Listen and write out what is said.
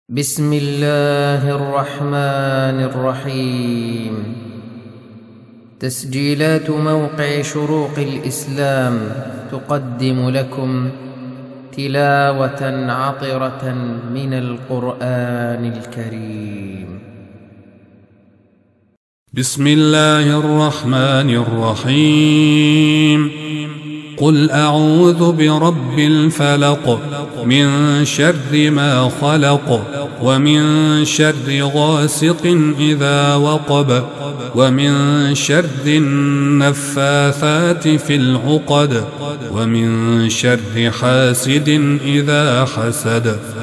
بسم الله الرحمن الرحيم. تسجيلات موقع شروق الإسلام تقدم لكم تلاوة عطرة من القرآن الكريم. بسم الله الرحمن الرحيم. قل أعوذ برب الفلق من شر ما خلق ومن شر غاسق إذا وقب ومن شر النفاثات في العقد ومن شر حاسد إذا حسد.